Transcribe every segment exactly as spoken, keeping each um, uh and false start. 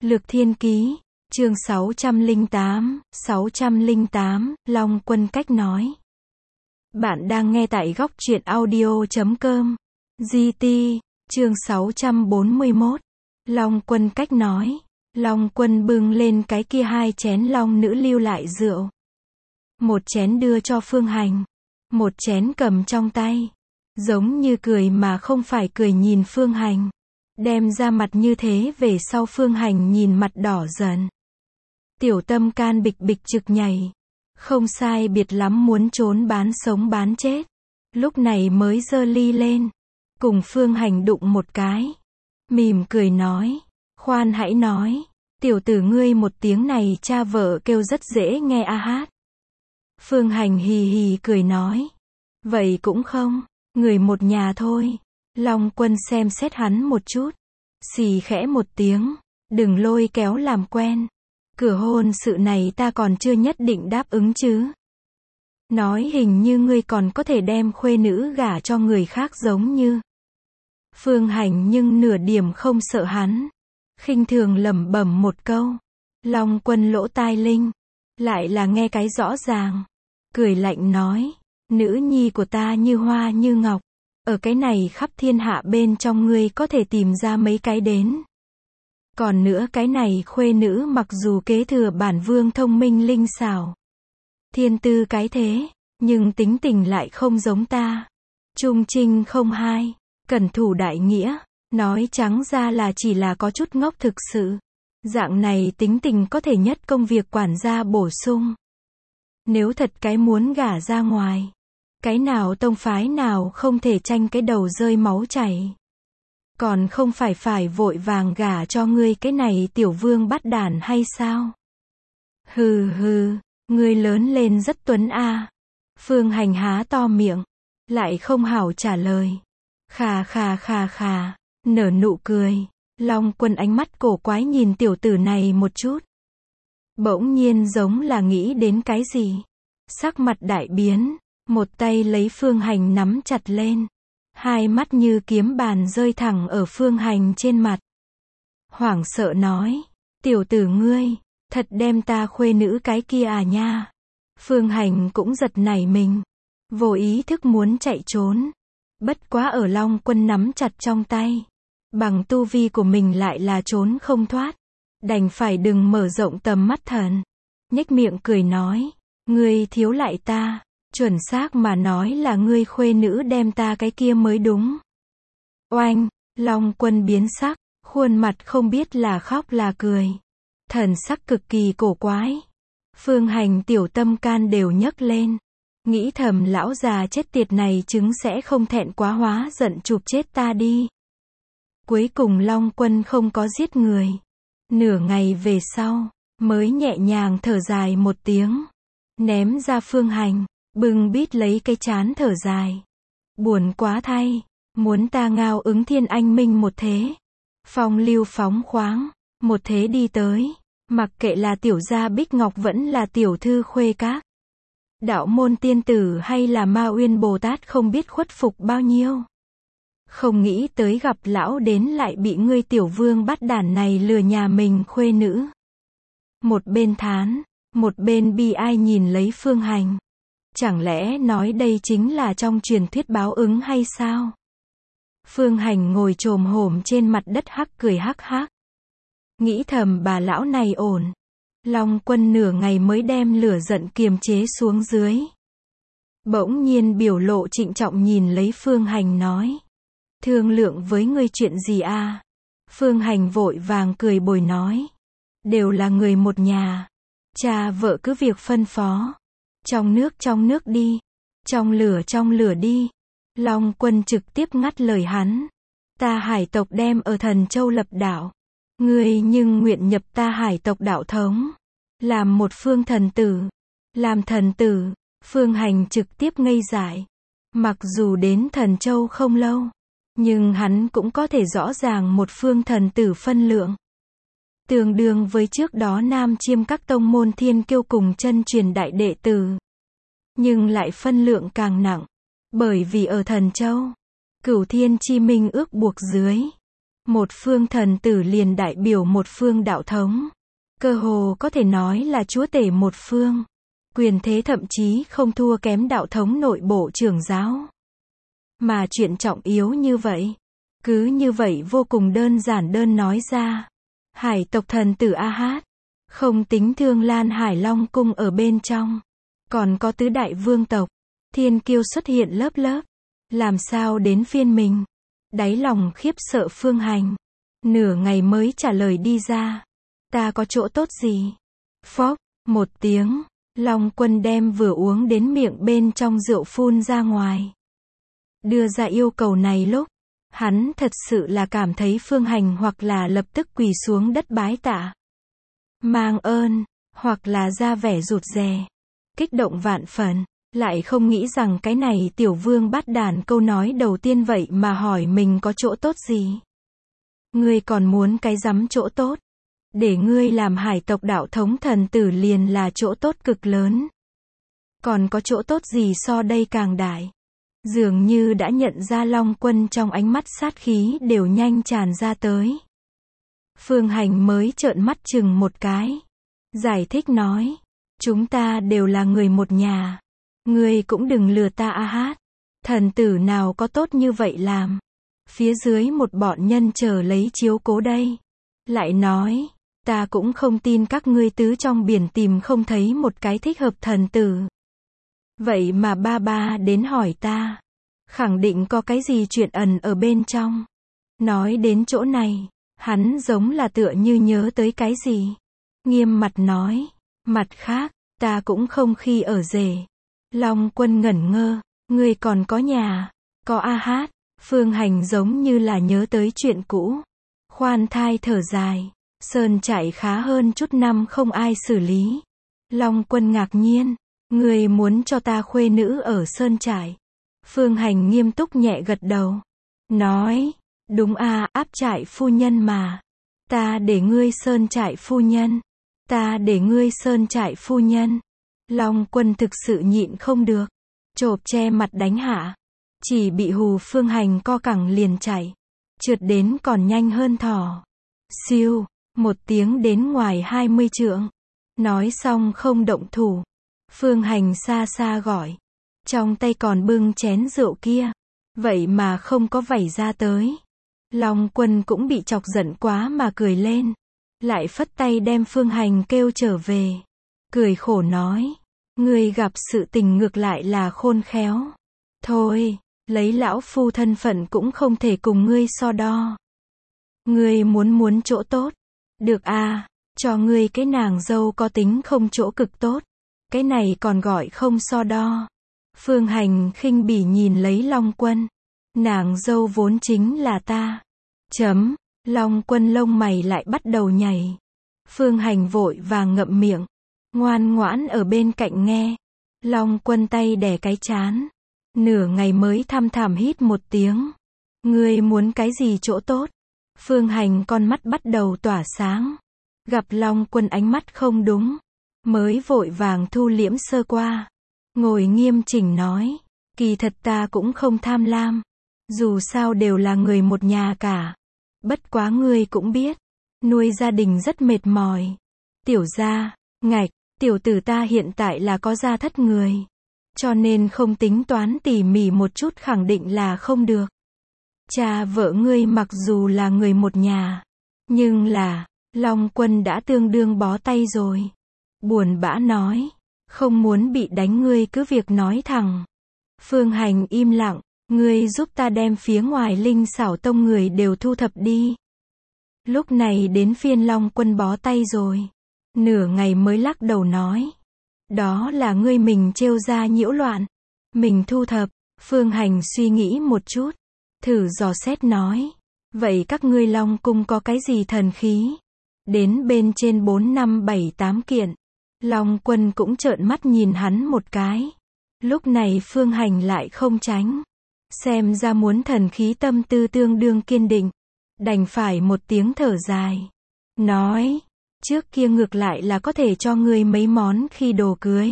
Lược Thiên Ký, chương sáu trăm lẻ tám, sáu trăm lẻ tám, Long Quân cách nói. Bạn đang nghe tại góc truyện audio chấm com. giê tê, chương sáu trăm bốn mươi mốt. Long Quân cách nói. Long Quân bưng lên cái kia hai chén long nữ lưu lại rượu. Một chén đưa cho Phương Hành, một chén cầm trong tay. Giống như cười mà không phải cười nhìn Phương Hành. Đem ra mặt như thế về sau Phương Hành nhìn mặt đỏ dần. Tiểu tâm can bịch bịch trực nhảy. Không sai biệt lắm muốn trốn bán sống bán chết. Lúc này mới giơ ly lên. Cùng Phương Hành đụng một cái. Mỉm cười nói. Khoan hãy nói. Tiểu tử ngươi một tiếng này cha vợ kêu rất dễ nghe a hát. Phương Hành hì hì cười nói. Vậy cũng không. Người một nhà thôi. Long Quân xem xét hắn một chút. Xì khẽ một tiếng. Đừng lôi kéo làm quen. Cửa hôn sự này ta còn chưa nhất định đáp ứng chứ. Nói hình như ngươi còn có thể đem khuê nữ gả cho người khác giống như. Phương Hành nhưng nửa điểm không sợ hắn. Khinh thường lẩm bẩm một câu. Long Quân lỗ tai linh. Lại là nghe cái rõ ràng. Cười lạnh nói. Nữ nhi của ta như hoa như ngọc. Ở cái này khắp thiên hạ bên trong ngươi có thể tìm ra mấy cái đến. Còn nữa cái này khuê nữ mặc dù kế thừa bản vương thông minh linh xảo. Thiên tư cái thế, nhưng tính tình lại không giống ta. Trung trinh không hai, cẩn thủ đại nghĩa, nói trắng ra là chỉ là có chút ngốc thực sự. Dạng này tính tình có thể nhất công việc quản gia bổ sung. Nếu thật cái muốn gả ra ngoài. Cái nào tông phái nào không thể tranh cái đầu rơi máu chảy. Còn không phải phải vội vàng gả cho ngươi cái này tiểu vương bắt đản hay sao? Hừ hừ, ngươi lớn lên rất tuấn a. Phương Hành há to miệng, lại không hảo trả lời. Khà khà khà khà, nở nụ cười. Long Quân ánh mắt cổ quái nhìn tiểu tử này một chút. Bỗng nhiên giống là nghĩ đến cái gì. Sắc mặt đại biến. Một tay lấy Phương Hành nắm chặt lên. Hai mắt như kiếm bàn rơi thẳng ở Phương Hành trên mặt. Hoảng sợ nói. Tiểu tử ngươi, thật đem ta khuê nữ cái kia à nha. Phương Hành cũng giật nảy mình. Vô ý thức muốn chạy trốn. Bất quá ở Long Quân nắm chặt trong tay. Bằng tu vi của mình lại là trốn không thoát. Đành phải đừng mở rộng tầm mắt thần. Nhếch miệng cười nói. Ngươi thiếu lại ta. Chuẩn xác mà nói là ngươi khuê nữ đem ta cái kia mới đúng. Oanh, Long Quân biến sắc, khuôn mặt không biết là khóc là cười. Thần sắc cực kỳ cổ quái. Phương Hành tiểu tâm can đều nhấc lên. Nghĩ thầm lão già chết tiệt này chứng sẽ không thẹn quá hóa giận chụp chết ta đi. Cuối cùng Long Quân không có giết người. Nửa ngày về sau, mới nhẹ nhàng thở dài một tiếng. Ném ra Phương Hành. Bưng bít lấy cái chán thở dài. Buồn quá thay. Muốn ta ngao ứng thiên anh minh một thế. Phong lưu phóng khoáng. Một thế đi tới. Mặc kệ là tiểu gia Bích Ngọc vẫn là tiểu thư Khuê Các. Đạo môn tiên tử hay là Ma Uyên Bồ Tát không biết khuất phục bao nhiêu. Không nghĩ tới gặp lão đến lại bị ngươi tiểu vương bắt đản này lừa nhà mình khuê nữ. Một bên thán. Một bên bi ai nhìn lấy Phương Hành. Chẳng lẽ nói đây chính là trong truyền thuyết báo ứng hay sao? Phương Hành ngồi chồm hổm trên mặt đất hắc cười hắc hắc. Nghĩ thầm bà lão này ổn. Long Quân nửa ngày mới đem lửa giận kiềm chế xuống dưới. Bỗng nhiên biểu lộ trịnh trọng nhìn lấy Phương Hành nói. Thương lượng với ngươi chuyện gì à? Phương Hành vội vàng cười bồi nói. Đều là người một nhà. Cha vợ cứ việc phân phó. Trong nước trong nước đi. Trong lửa trong lửa đi. Long Quân trực tiếp ngắt lời hắn. Ta hải tộc đem ở Thần Châu lập đạo. Ngươi nhưng nguyện nhập ta hải tộc đạo thống. Làm một phương thần tử. Làm thần tử. Phương Hành trực tiếp ngây dại. Mặc dù đến Thần Châu không lâu. Nhưng hắn cũng có thể rõ ràng một phương thần tử phân lượng. Tương đương với trước đó Nam Chiêm các tông môn thiên kiêu cùng chân truyền đại đệ tử. Nhưng lại phân lượng càng nặng. Bởi vì ở Thần Châu, Cửu Thiên Chi Minh ước buộc dưới. Một phương thần tử liền đại biểu một phương đạo thống. Cơ hồ có thể nói là chúa tể một phương. Quyền thế thậm chí không thua kém đạo thống nội bộ trưởng giáo. Mà chuyện trọng yếu như vậy, cứ như vậy vô cùng đơn giản đơn nói ra. Hải tộc thần tử A-hát, không tính Thương Lan Hải Long cung ở bên trong, còn có tứ đại vương tộc, thiên kiêu xuất hiện lớp lớp. Làm sao đến phiên mình? Đáy lòng khiếp sợ Phương Hành. Nửa ngày mới trả lời đi ra. Ta có chỗ tốt gì? Phốc, một tiếng, Long Quân đem vừa uống đến miệng bên trong rượu phun ra ngoài. Đưa ra yêu cầu này lúc, hắn thật sự là cảm thấy Phương Hành hoặc là lập tức quỳ xuống đất bái tạ, mang ơn, hoặc là ra vẻ rụt rè, kích động vạn phần. Lại không nghĩ rằng cái này tiểu vương bát đàn câu nói đầu tiên vậy mà hỏi mình có chỗ tốt gì. Ngươi còn muốn cái rắm chỗ tốt? Để ngươi làm hải tộc đạo thống thần tử liền là chỗ tốt cực lớn. Còn có chỗ tốt gì so đây càng đại? Dường như đã nhận ra Long Quân trong ánh mắt sát khí đều nhanh tràn ra tới. Phương Hành mới trợn mắt chừng một cái. Giải thích nói. Chúng ta đều là người một nhà. Ngươi cũng đừng lừa ta A-hát. Thần tử nào có tốt như vậy làm. Phía dưới một bọn nhân chờ lấy chiếu cố đây. Lại nói, ta cũng không tin các ngươi tứ trong biển tìm không thấy một cái thích hợp thần tử. Vậy mà ba ba đến hỏi ta. Khẳng định có cái gì chuyện ẩn ở bên trong. Nói đến chỗ này, hắn giống là tựa như nhớ tới cái gì. Nghiêm mặt nói, mặt khác, ta cũng không khi ở rể. Long Quân ngẩn ngơ, ngươi còn có nhà, có A-hát. Phương Hành giống như là nhớ tới chuyện cũ. Khoan thai thở dài, sơn trại khá hơn chút năm không ai xử lý. Long Quân ngạc nhiên, ngươi muốn cho ta khuê nữ ở sơn trại. Phương Hành nghiêm túc nhẹ gật đầu. Nói, đúng a, áp trại phu nhân mà. Ta để ngươi sơn trại phu nhân. Ta để ngươi sơn trại phu nhân. Long Quân thực sự nhịn không được. Chộp che mặt đánh hạ. Chỉ bị hù Phương Hành co cẳng liền chạy. Trượt đến còn nhanh hơn thỏ. Siêu, một tiếng đến ngoài hai mươi trượng. Nói xong không động thủ. Phương Hành xa xa gọi. Trong tay còn bưng chén rượu kia. Vậy mà không có vẩy ra tới. Long Quân cũng bị chọc giận quá mà cười lên. Lại phất tay đem Phương Hành kêu trở về. Cười khổ nói. Ngươi gặp sự tình ngược lại là khôn khéo. Thôi, lấy lão phu thân phận cũng không thể cùng ngươi so đo. Ngươi muốn muốn chỗ tốt. Được a, cho ngươi cái nàng dâu có tính không chỗ cực tốt. Cái này còn gọi không so đo. Phương Hành khinh bỉ nhìn lấy Long Quân. Nàng dâu vốn chính là ta. Chấm, Long Quân lông mày lại bắt đầu nhảy. Phương Hành vội vàng ngậm miệng. Ngoan ngoãn ở bên cạnh nghe. Long Quân tay đè cái chán. Nửa ngày mới thăm thẳm hít một tiếng. Ngươi muốn cái gì chỗ tốt? Phương Hành con mắt bắt đầu tỏa sáng. Gặp Long Quân ánh mắt không đúng. Mới vội vàng thu liễm sơ qua. Ngồi nghiêm chỉnh nói. Kỳ thật ta cũng không tham lam. Dù sao đều là người một nhà cả. Bất quá ngươi cũng biết. Nuôi gia đình rất mệt mỏi. Tiểu gia, ngạch, tiểu tử ta hiện tại là có gia thất người. Cho nên không tính toán tỉ mỉ một chút khẳng định là không được. Cha vợ ngươi mặc dù là người một nhà. Nhưng là, Long Quân đã tương đương bó tay rồi. Buồn bã nói. Không muốn bị đánh ngươi cứ việc nói thẳng. Phương Hành im lặng. Ngươi giúp ta đem phía ngoài Linh Xảo Tông người đều thu thập đi. Lúc này đến phiên Long Quân bó tay rồi. Nửa ngày mới lắc đầu nói. Đó là ngươi mình trêu ra nhiễu loạn. Mình thu thập. Phương Hành suy nghĩ một chút. Thử dò xét nói. Vậy các ngươi Long Cung có cái gì thần khí? Đến bên trên bốn năm bảy tám kiện. Long Quân cũng trợn mắt nhìn hắn một cái. Lúc này Phương Hành lại không tránh. Xem ra muốn thần khí tâm tư tương đương kiên định. Đành phải một tiếng thở dài. Nói. Trước kia ngược lại là có thể cho ngươi mấy món khi đồ cưới.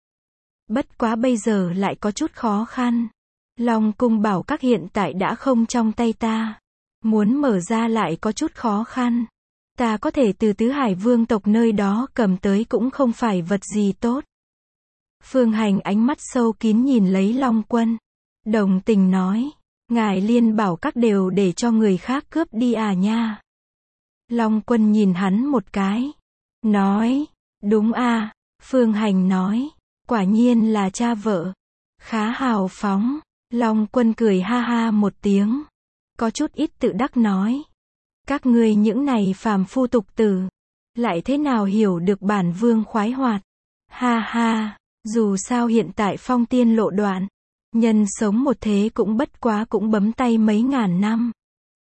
Bất quá bây giờ lại có chút khó khăn. Long Cung bảo các hiện tại đã không trong tay ta. muốn mở ra lại có chút khó khăn. Ta có thể từ tứ hải vương tộc nơi đó cầm tới cũng không phải vật gì tốt. Phương Hành ánh mắt sâu kín nhìn lấy Long Quân. Đồng tình nói, ngài liên bảo các đều để cho người khác cướp đi à nha. Long Quân nhìn hắn một cái. Nói, đúng à. Phương Hành nói, quả nhiên là cha vợ. Khá hào phóng. Long Quân cười ha ha một tiếng. Có chút ít tự đắc nói. Các ngươi những này phàm phu tục tử. Lại thế nào hiểu được bản vương khoái hoạt. Ha ha, dù sao hiện tại phong tiên lộ đoạn. Nhân sống một thế cũng bất quá cũng bấm tay mấy ngàn năm.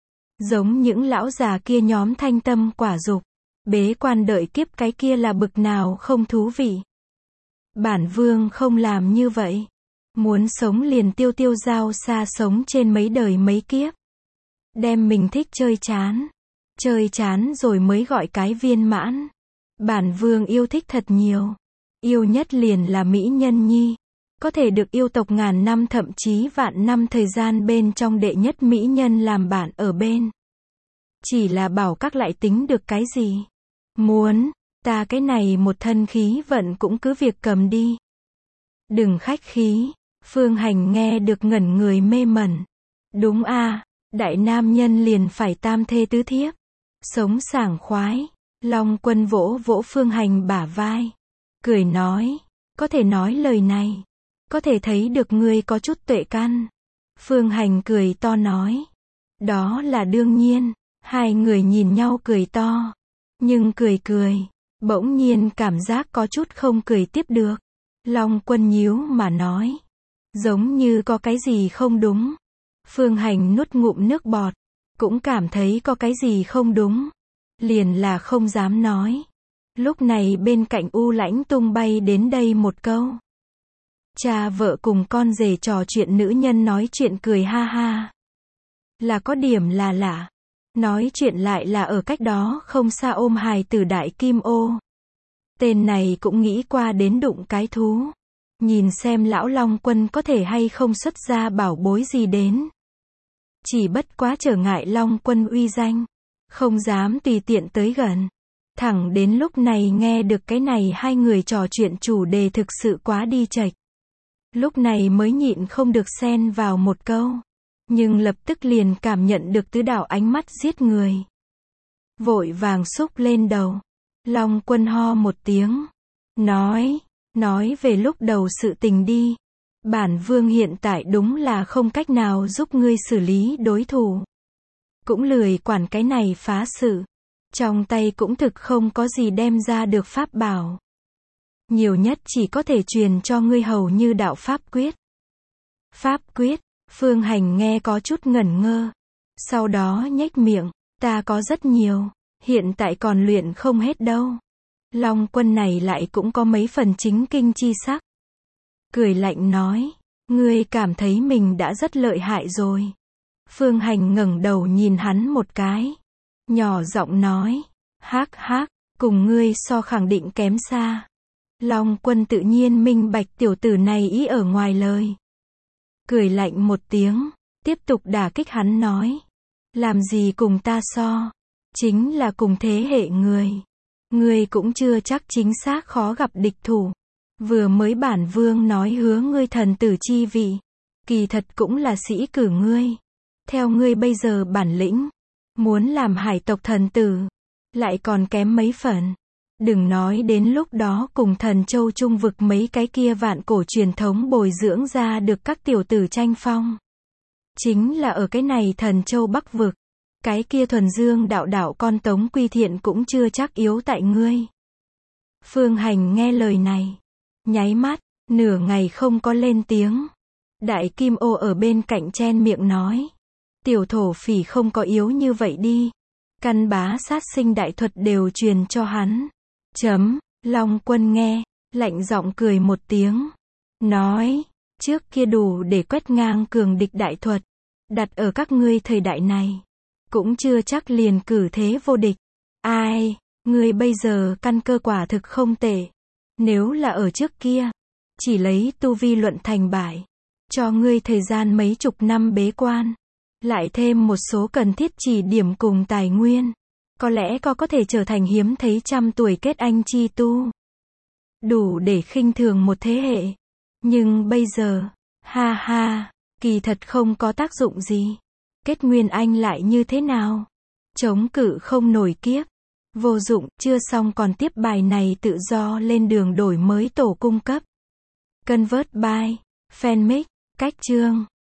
Giống những lão già kia nhóm thanh tâm quả dục. Bế quan đợi kiếp cái kia là bực nào không thú vị. Bản vương không làm như vậy. Muốn sống liền tiêu tiêu giao xa sống trên mấy đời mấy kiếp. Đem mình thích chơi chán. Chơi chán rồi mới gọi cái viên mãn. Bản vương yêu thích thật nhiều. Yêu nhất liền là mỹ nhân nhi. Có thể được yêu tộc ngàn năm thậm chí vạn năm thời gian bên trong đệ nhất mỹ nhân làm bạn ở bên. Chỉ là bảo các lại tính được cái gì. Muốn, ta cái này một thân khí vận cũng cứ việc cầm đi. Đừng khách khí. Phương Hành nghe được ngẩn người mê mẩn. Đúng a, đại nam nhân liền phải tam thê tứ thiếp. Sống sảng khoái. Long Quân vỗ vỗ Phương Hành bả vai. Cười nói, có thể nói lời này. Có thể thấy được ngươi có chút tuệ căn. Phương Hành cười to nói. Đó là đương nhiên. Hai người nhìn nhau cười to. Nhưng cười cười. Bỗng nhiên cảm giác có chút không cười tiếp được. Long Quân nhíu mà nói. Giống như có cái gì không đúng. Phương Hành nuốt ngụm nước bọt. Cũng cảm thấy có cái gì không đúng. Liền là không dám nói. Lúc này bên cạnh U Lãnh tung bay đến đây một câu. Cha vợ cùng con rể trò chuyện nữ nhân nói chuyện cười ha ha. Là có điểm là lạ. Nói chuyện lại là ở cách đó không xa ôm hài tử đại kim ô. Tên này cũng nghĩ qua đến đụng cái thú. Nhìn xem lão Long Quân có thể hay không xuất ra bảo bối gì đến. Chỉ bất quá trở ngại Long Quân uy danh. Không dám tùy tiện tới gần. Thẳng đến lúc này nghe được cái này hai người trò chuyện chủ đề thực sự quá đi chệch. Lúc này mới nhịn không được xen vào một câu. Nhưng lập tức liền cảm nhận được tứ đạo ánh mắt giết người. Vội vàng xúc lên đầu. Long Quân ho một tiếng. Nói, nói về lúc đầu sự tình đi. Bản vương hiện tại đúng là không cách nào giúp ngươi xử lý đối thủ. Cũng lười quản cái này phá sự. Trong tay cũng thực không có gì đem ra được pháp bảo. Nhiều nhất chỉ có thể truyền cho ngươi hầu như đạo pháp quyết. Pháp quyết, Phương Hành nghe có chút ngẩn ngơ. Sau đó nhếch miệng, ta có rất nhiều, hiện tại còn luyện không hết đâu. Long Quân này lại cũng có mấy phần chính kinh chi sắc. Cười lạnh nói, ngươi cảm thấy mình đã rất lợi hại rồi. Phương Hành ngẩng đầu nhìn hắn một cái. Nhỏ giọng nói, hắc hắc, cùng ngươi so khẳng định kém xa. Long Quân tự nhiên minh bạch tiểu tử này ý ở ngoài lời. Cười lạnh một tiếng, tiếp tục đả kích hắn nói. Làm gì cùng ta so? Chính là cùng thế hệ người. Ngươi cũng chưa chắc chính xác khó gặp địch thủ. Vừa mới bản vương nói hứa ngươi thần tử chi vị. Kỳ thật cũng là sĩ cử ngươi. Theo ngươi bây giờ bản lĩnh. Muốn làm hải tộc thần tử. Lại còn kém mấy phần. Đừng nói đến lúc đó cùng thần châu trung vực mấy cái kia vạn cổ truyền thống bồi dưỡng ra được các tiểu tử tranh phong. Chính là ở cái này thần châu bắc vực. Cái kia thuần dương đạo đạo con Tống Quy Thiện cũng chưa chắc yếu tại ngươi. Phương Hành nghe lời này. Nháy mắt, nửa ngày không có lên tiếng. Đại Kim Ô ở bên cạnh chen miệng nói. Tiểu thổ phỉ không có yếu như vậy đi. Căn bá sát sinh đại thuật đều truyền cho hắn. Chấm, Long Quân nghe, lạnh giọng cười một tiếng. Nói, trước kia đủ để quét ngang cường địch đại thuật. Đặt ở các ngươi thời đại này. Cũng chưa chắc liền cử thế vô địch. Ai, ngươi bây giờ căn cơ quả thực không tệ. Nếu là ở trước kia, chỉ lấy tu vi luận thành bại. Cho ngươi thời gian mấy chục năm bế quan. lại thêm một số cần thiết chỉ điểm cùng tài nguyên. Có lẽ có có thể trở thành hiếm thấy trăm tuổi kết anh chi tu. Đủ để khinh thường một thế hệ. Nhưng bây giờ, ha ha, kỳ thật không có tác dụng gì. Kết nguyên anh lại như thế nào? Chống cự không nổi kiếp. Vô dụng, chưa xong còn tiếp bài này tự do lên đường đổi mới tổ cung cấp. Convert by Fanmic, cách chương.